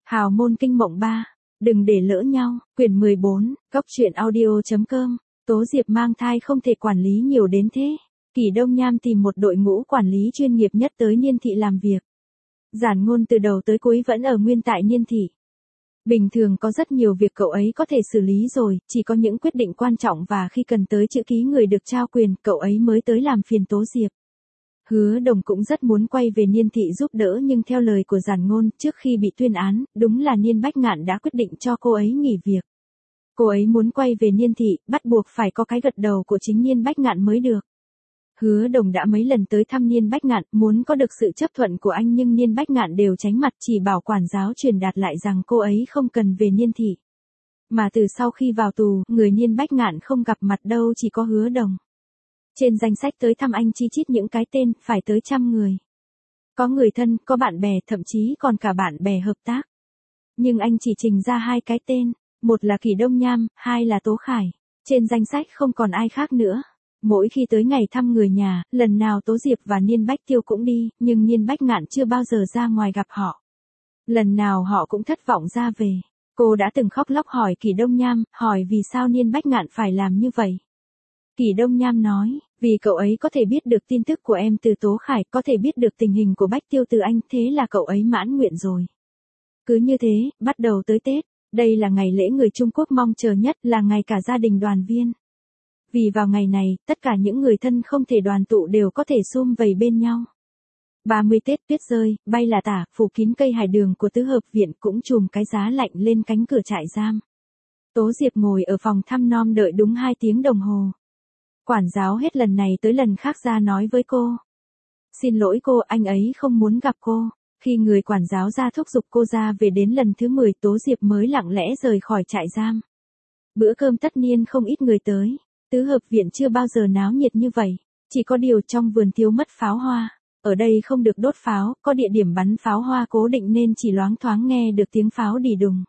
Hào môn kinh mộng 3. Đừng để lỡ nhau. Quyển 14. Cốc truyện audio.com. Tố Diệp mang thai không thể quản lý nhiều đến thế. Kỷ Đông Nham tìm một đội ngũ quản lý chuyên nghiệp nhất tới Niên Thị làm việc. Giản Ngôn từ đầu tới cuối vẫn ở nguyên tại Niên Thị. Bình thường có rất nhiều việc cậu ấy có thể xử lý rồi, chỉ có những quyết định quan trọng và khi cần tới chữ ký người được trao quyền, cậu ấy mới tới làm phiền Tố Diệp. Hứa Đồng cũng rất muốn quay về Niên Thị giúp đỡ, nhưng theo lời của Giản Ngôn, trước khi bị tuyên án, đúng là Niên Bách Ngạn đã quyết định cho cô ấy nghỉ việc. Cô ấy muốn quay về Niên Thị, bắt buộc phải có cái gật đầu của chính Niên Bách Ngạn mới được. Hứa Đồng đã mấy lần tới thăm Niên Bách Ngạn, muốn có được sự chấp thuận của anh, nhưng Niên Bách Ngạn đều tránh mặt, chỉ bảo quản giáo truyền đạt lại rằng cô ấy không cần về Niên Thị. Mà từ sau khi vào tù, người Niên Bách Ngạn không gặp mặt đâu, chỉ có Hứa Đồng. Trên danh sách tới thăm anh chi chít những cái tên, phải tới 100 người. Có người thân, có bạn bè, thậm chí còn cả bạn bè hợp tác. Nhưng anh chỉ trình ra 2 cái tên, một là Kỷ Đông Nham, 2 là Tố Khải. Trên danh sách không còn ai khác nữa. Mỗi khi tới ngày thăm người nhà, lần nào Tố Diệp và Niên Bách Tiêu cũng đi, nhưng Niên Bách Ngạn chưa bao giờ ra ngoài gặp họ. Lần nào họ cũng thất vọng ra về. Cô đã từng khóc lóc hỏi Kỷ Đông Nham, hỏi vì sao Niên Bách Ngạn phải làm như vậy. Kỷ Đông Nham nói, vì cậu ấy có thể biết được tin tức của em từ Tố Khải, có thể biết được tình hình của Bách Tiêu từ anh, thế là cậu ấy mãn nguyện rồi. Cứ như thế, bắt đầu tới Tết, đây là ngày lễ người Trung Quốc mong chờ nhất, là ngày cả gia đình đoàn viên. Vì vào ngày này, tất cả những người thân không thể đoàn tụ đều có thể sum vầy bên nhau. 30 Tết tuyết rơi, bay là tả, phủ kín cây hải đường của tứ hợp viện, cũng trùm cái giá lạnh lên cánh cửa trại giam. Tố Diệp ngồi ở phòng thăm nom đợi đúng 2 tiếng đồng hồ. Quản giáo hết lần này tới lần khác ra nói với cô. Xin lỗi cô, anh ấy không muốn gặp cô. Khi người quản giáo ra thúc giục cô ra về đến lần thứ 10, Tố Diệp mới lặng lẽ rời khỏi trại giam. Bữa cơm tất niên không ít người tới. Tứ hợp viện chưa bao giờ náo nhiệt như vậy. Chỉ có điều trong vườn thiếu mất pháo hoa. Ở đây không được đốt pháo, có địa điểm bắn pháo hoa cố định nên chỉ loáng thoáng nghe được tiếng pháo đì đùng.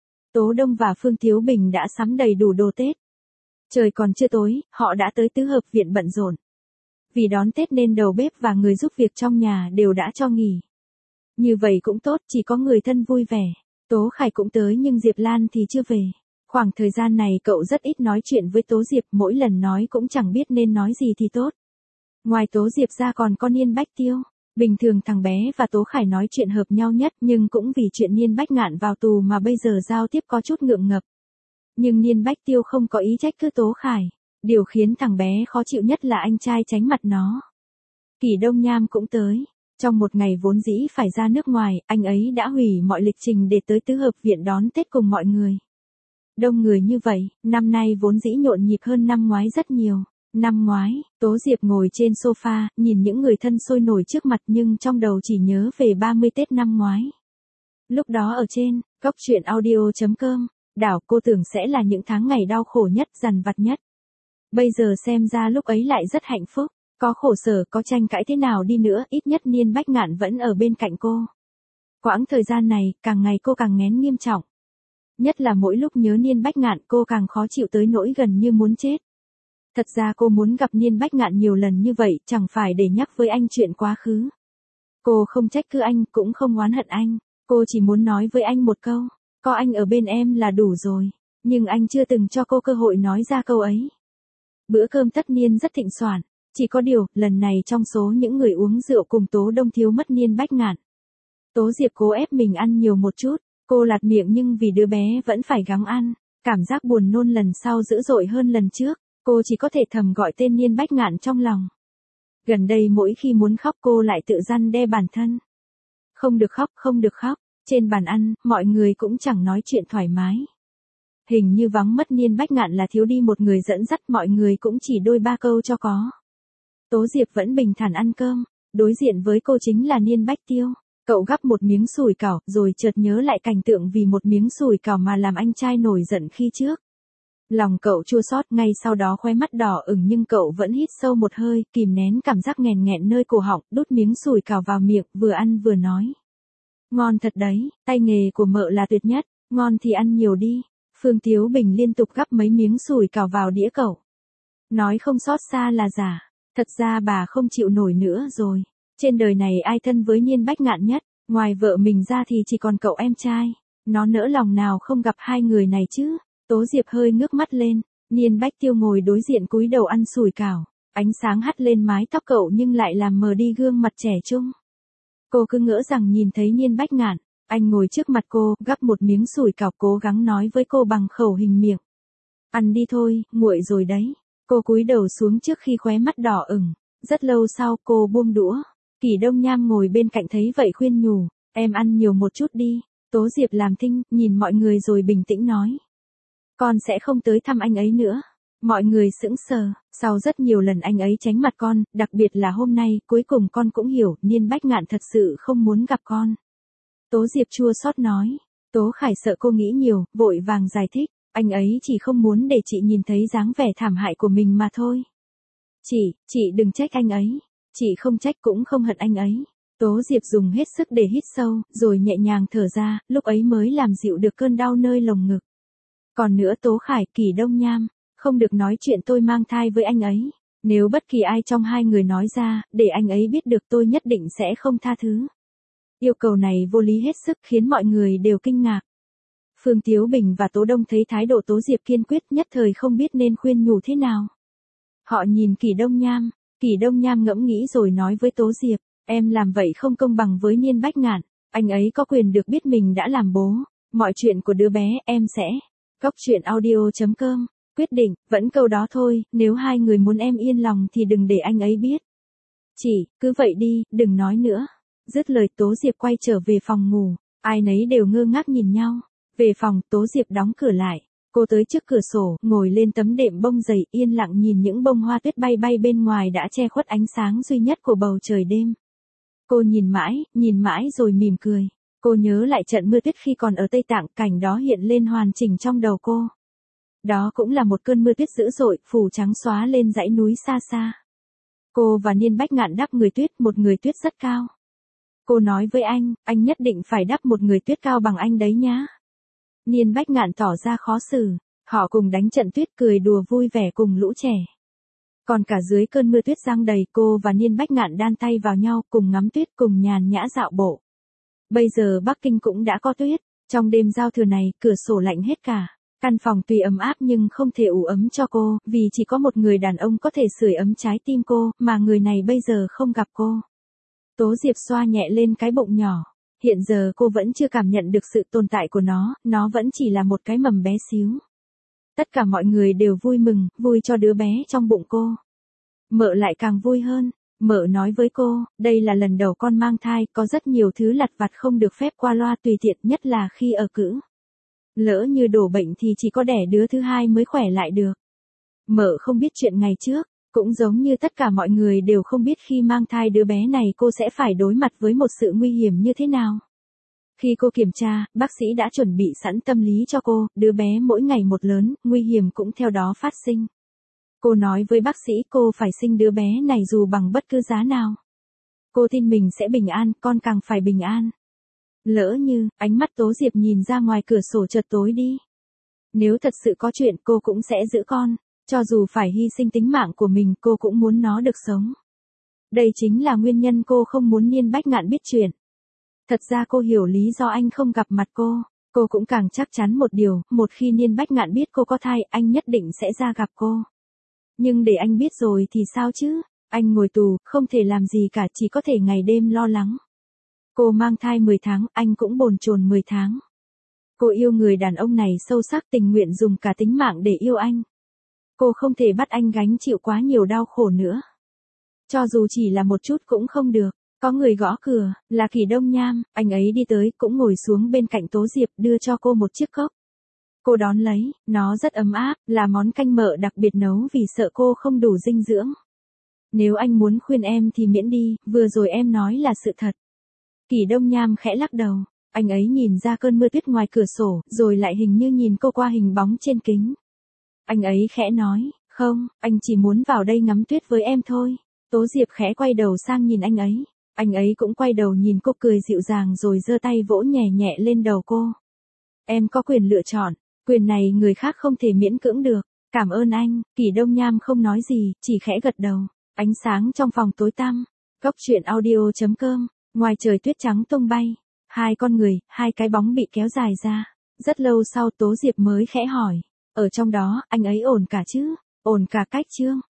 Tố Đông và Phương Thiếu Bình đã sắm đầy đủ đồ Tết. Trời còn chưa tối, họ đã tới tứ hợp viện bận rộn. Vì đón Tết nên đầu bếp và người giúp việc trong nhà đều đã cho nghỉ. Như vậy cũng tốt, chỉ có người thân vui vẻ. Tố Khải cũng tới nhưng Diệp Lan thì chưa về. Khoảng thời gian này cậu rất ít nói chuyện với Tố Diệp, mỗi lần nói cũng chẳng biết nên nói gì thì tốt. Ngoài Tố Diệp ra còn có Niên Bách Tiêu. Bình thường thằng bé và Tố Khải nói chuyện hợp nhau nhất, nhưng cũng vì chuyện Niên Bách Ngạn vào tù mà bây giờ giao tiếp có chút ngượng ngập. Nhưng Niên Bách Tiêu không có ý trách cứ Tố Khải. Điều khiến thằng bé khó chịu nhất là anh trai tránh mặt nó. Kỷ Đông Nham cũng tới. Trong một ngày vốn dĩ phải ra nước ngoài, anh ấy đã hủy mọi lịch trình để tới tứ hợp viện đón Tết cùng mọi người. Đông người như vậy, năm nay vốn dĩ nhộn nhịp hơn năm ngoái rất nhiều. Năm ngoái, Tố Diệp ngồi trên sofa, nhìn những người thân sôi nổi trước mặt nhưng trong đầu chỉ nhớ về 30 Tết năm ngoái. Lúc đó ở trên, cốc truyện audio.com, đảo cô tưởng sẽ là những tháng ngày đau khổ nhất, dằn vặt nhất. Bây giờ xem ra lúc ấy lại rất hạnh phúc, có khổ sở, có tranh cãi thế nào đi nữa, ít nhất Niên Bách Ngạn vẫn ở bên cạnh cô. Quãng thời gian này, càng ngày cô càng nghén nghiêm trọng. Nhất là mỗi lúc nhớ Niên Bách Ngạn cô càng khó chịu tới nỗi gần như muốn chết. Thật ra cô muốn gặp Niên Bách Ngạn nhiều lần như vậy, chẳng phải để nhắc với anh chuyện quá khứ. Cô không trách cứ anh, cũng không oán hận anh. Cô chỉ muốn nói với anh một câu, có anh ở bên em là đủ rồi. Nhưng anh chưa từng cho cô cơ hội nói ra câu ấy. Bữa cơm tất niên rất thịnh soạn. Chỉ có điều, lần này trong số những người uống rượu cùng Tố Đông thiếu mất Niên Bách Ngạn. Tố Diệp cố ép mình ăn nhiều một chút. Cô lạt miệng nhưng vì đứa bé vẫn phải gắng ăn. Cảm giác buồn nôn lần sau dữ dội hơn lần trước. Cô chỉ có thể thầm gọi tên Niên Bách Ngạn trong lòng. Gần đây mỗi khi muốn khóc cô lại tự răn đe bản thân. Không được khóc, không được khóc. Trên bàn ăn, mọi người cũng chẳng nói chuyện thoải mái. Hình như vắng mất Niên Bách Ngạn là thiếu đi một người dẫn dắt, mọi người cũng chỉ đôi ba câu cho có. Tố Diệp vẫn bình thản ăn cơm. Đối diện với cô chính là Niên Bách Tiêu. Cậu gắp một miếng sủi cảo, rồi chợt nhớ lại cảnh tượng vì một miếng sủi cảo mà làm anh trai nổi giận khi trước. Lòng cậu chua xót, ngay sau đó khóe mắt đỏ ửng nhưng cậu vẫn hít sâu một hơi, kìm nén cảm giác nghẹn nghẹn nơi cổ họng, đút miếng sủi cảo vào miệng, vừa ăn vừa nói. Ngon thật đấy, tay nghề của mợ là tuyệt nhất, ngon thì ăn nhiều đi. Phương Thiếu Bình liên tục gắp mấy miếng sủi cảo vào đĩa cậu. Nói không xót xa là giả, thật ra bà không chịu nổi nữa rồi. Trên đời này ai thân với Niên Bách Ngạn nhất, ngoài vợ mình ra thì chỉ còn cậu em trai. Nó nỡ lòng nào không gặp hai người này chứ. Tố Diệp hơi ngước mắt lên, Niên Bách Tiêu ngồi đối diện cúi đầu ăn sủi cảo. Ánh sáng hắt lên mái tóc cậu nhưng lại làm mờ đi gương mặt trẻ trung. Cô cứ ngỡ rằng nhìn thấy Niên Bách Ngạn. Anh ngồi trước mặt cô, gắp một miếng sủi cảo cố gắng nói với cô bằng khẩu hình miệng. Ăn đi thôi, nguội rồi đấy. Cô cúi đầu xuống trước khi khóe mắt đỏ ửng. Rất lâu sau cô buông đũa. Kỷ Đông Nham ngồi bên cạnh thấy vậy khuyên nhủ. Em ăn nhiều một chút đi. Tố Diệp làm thinh, nhìn mọi người rồi bình tĩnh nói. Con sẽ không tới thăm anh ấy nữa. Mọi người sững sờ, sau rất nhiều lần anh ấy tránh mặt con, đặc biệt là hôm nay, cuối cùng con cũng hiểu, Niên Bách Ngạn thật sự không muốn gặp con. Tố Diệp chua xót nói. Tố Khải sợ cô nghĩ nhiều, vội vàng giải thích, anh ấy chỉ không muốn để chị nhìn thấy dáng vẻ thảm hại của mình mà thôi. Chị đừng trách anh ấy. Chị không trách cũng không hận anh ấy. Tố Diệp dùng hết sức để hít sâu, rồi nhẹ nhàng thở ra, lúc ấy mới làm dịu được cơn đau nơi lồng ngực. Còn nữa Tố Khải, Kỷ Đông Nham, không được nói chuyện tôi mang thai với anh ấy. Nếu bất kỳ ai trong hai người nói ra, để anh ấy biết được tôi nhất định sẽ không tha thứ. Yêu cầu này vô lý hết sức khiến mọi người đều kinh ngạc. Phương Tiếu Bình và Tố Đông thấy thái độ Tố Diệp kiên quyết nhất thời không biết nên khuyên nhủ thế nào. Họ nhìn Kỷ Đông Nham ngẫm nghĩ rồi nói với Tố Diệp, em làm vậy không công bằng với Niên Bách Ngạn, anh ấy có quyền được biết mình đã làm bố, mọi chuyện của đứa bé em sẽ. Goctruyện audio.com, quyết định, vẫn câu đó thôi, nếu hai người muốn em yên lòng thì đừng để anh ấy biết. Cứ vậy đi, đừng nói nữa. Dứt lời Tố Diệp quay trở về phòng ngủ, ai nấy đều ngơ ngác nhìn nhau. Về phòng, Tố Diệp đóng cửa lại. Cô tới trước cửa sổ, ngồi lên tấm đệm bông dày yên lặng nhìn những bông hoa tuyết bay bay bên ngoài đã che khuất ánh sáng duy nhất của bầu trời đêm. Cô nhìn mãi rồi mỉm cười. Cô nhớ lại trận mưa tuyết khi còn ở Tây Tạng, cảnh đó hiện lên hoàn chỉnh trong đầu cô. Đó cũng là một cơn mưa tuyết dữ dội, phủ trắng xóa lên dãy núi xa xa. Cô và Niên Bách Ngạn đắp người tuyết, một người tuyết rất cao. Cô nói với anh nhất định phải đắp một người tuyết cao bằng anh đấy nhá. Niên Bách Ngạn tỏ ra khó xử, họ cùng đánh trận tuyết cười đùa vui vẻ cùng lũ trẻ. Còn cả dưới cơn mưa tuyết giăng đầy, cô và Niên Bách Ngạn đan tay vào nhau cùng ngắm tuyết cùng nhàn nhã dạo bộ. Bây giờ Bắc Kinh cũng đã có tuyết, trong đêm giao thừa này, cửa sổ lạnh hết cả. Căn phòng tuy ấm áp nhưng không thể ủ ấm cho cô, vì chỉ có một người đàn ông có thể sưởi ấm trái tim cô, mà người này bây giờ không gặp cô. Tố Diệp xoa nhẹ lên cái bụng nhỏ. Hiện giờ cô vẫn chưa cảm nhận được sự tồn tại của nó vẫn chỉ là một cái mầm bé xíu. Tất cả mọi người đều vui mừng, vui cho đứa bé trong bụng cô. Mợ lại càng vui hơn. Mợ nói với cô, đây là lần đầu con mang thai, có rất nhiều thứ lặt vặt không được phép qua loa tùy tiện, nhất là khi ở cữ. Lỡ như đổ bệnh thì chỉ có đẻ đứa thứ hai mới khỏe lại được. Mợ không biết chuyện ngày trước, cũng giống như tất cả mọi người đều không biết khi mang thai đứa bé này cô sẽ phải đối mặt với một sự nguy hiểm như thế nào. Khi cô kiểm tra, bác sĩ đã chuẩn bị sẵn tâm lý cho cô, đứa bé mỗi ngày một lớn, nguy hiểm cũng theo đó phát sinh. Cô nói với bác sĩ cô phải sinh đứa bé này dù bằng bất cứ giá nào. Cô tin mình sẽ bình an, con càng phải bình an. Lỡ như, ánh mắt Tố Diệp nhìn ra ngoài cửa sổ chợt tối đi. Nếu thật sự có chuyện cô cũng sẽ giữ con, cho dù phải hy sinh tính mạng của mình cô cũng muốn nó được sống. Đây chính là nguyên nhân cô không muốn Niên Bách Ngạn biết chuyện. Thật ra cô hiểu lý do anh không gặp mặt cô cũng càng chắc chắn một điều, một khi Niên Bách Ngạn biết cô có thai, anh nhất định sẽ ra gặp cô. Nhưng để anh biết rồi thì sao chứ, anh ngồi tù, không thể làm gì cả, chỉ có thể ngày đêm lo lắng. Cô mang thai 10 tháng, anh cũng bồn chồn 10 tháng. Cô yêu người đàn ông này sâu sắc, tình nguyện dùng cả tính mạng để yêu anh. Cô không thể bắt anh gánh chịu quá nhiều đau khổ nữa. Cho dù chỉ là một chút cũng không được. Có người gõ cửa, là Kỷ Đông Nham, anh ấy đi tới, cũng ngồi xuống bên cạnh Tố Diệp, đưa cho cô một chiếc cốc. Cô đón lấy, nó rất ấm áp, là món canh mợ đặc biệt nấu vì sợ cô không đủ dinh dưỡng. Nếu anh muốn khuyên em thì miễn đi, vừa rồi em nói là sự thật. Kỷ Đông Nham khẽ lắc đầu, anh ấy nhìn ra cơn mưa tuyết ngoài cửa sổ, rồi lại hình như nhìn cô qua hình bóng trên kính. Anh ấy khẽ nói, không, anh chỉ muốn vào đây ngắm tuyết với em thôi. Tố Diệp khẽ quay đầu sang nhìn anh ấy cũng quay đầu nhìn cô cười dịu dàng rồi giơ tay vỗ nhẹ nhẹ lên đầu cô. Em có quyền lựa chọn, quyền này người khác không thể miễn cưỡng được. Cảm ơn anh, Kỷ Đông Nham không nói gì, chỉ khẽ gật đầu. Ánh sáng trong phòng tối tăm. Goctruyện audio.com, ngoài trời tuyết trắng tung bay. Hai con người, hai cái bóng bị kéo dài ra. Rất lâu sau Tố Diệp mới khẽ hỏi. Ở trong đó, anh ấy ổn cả chứ? Ổn cả cách Trương.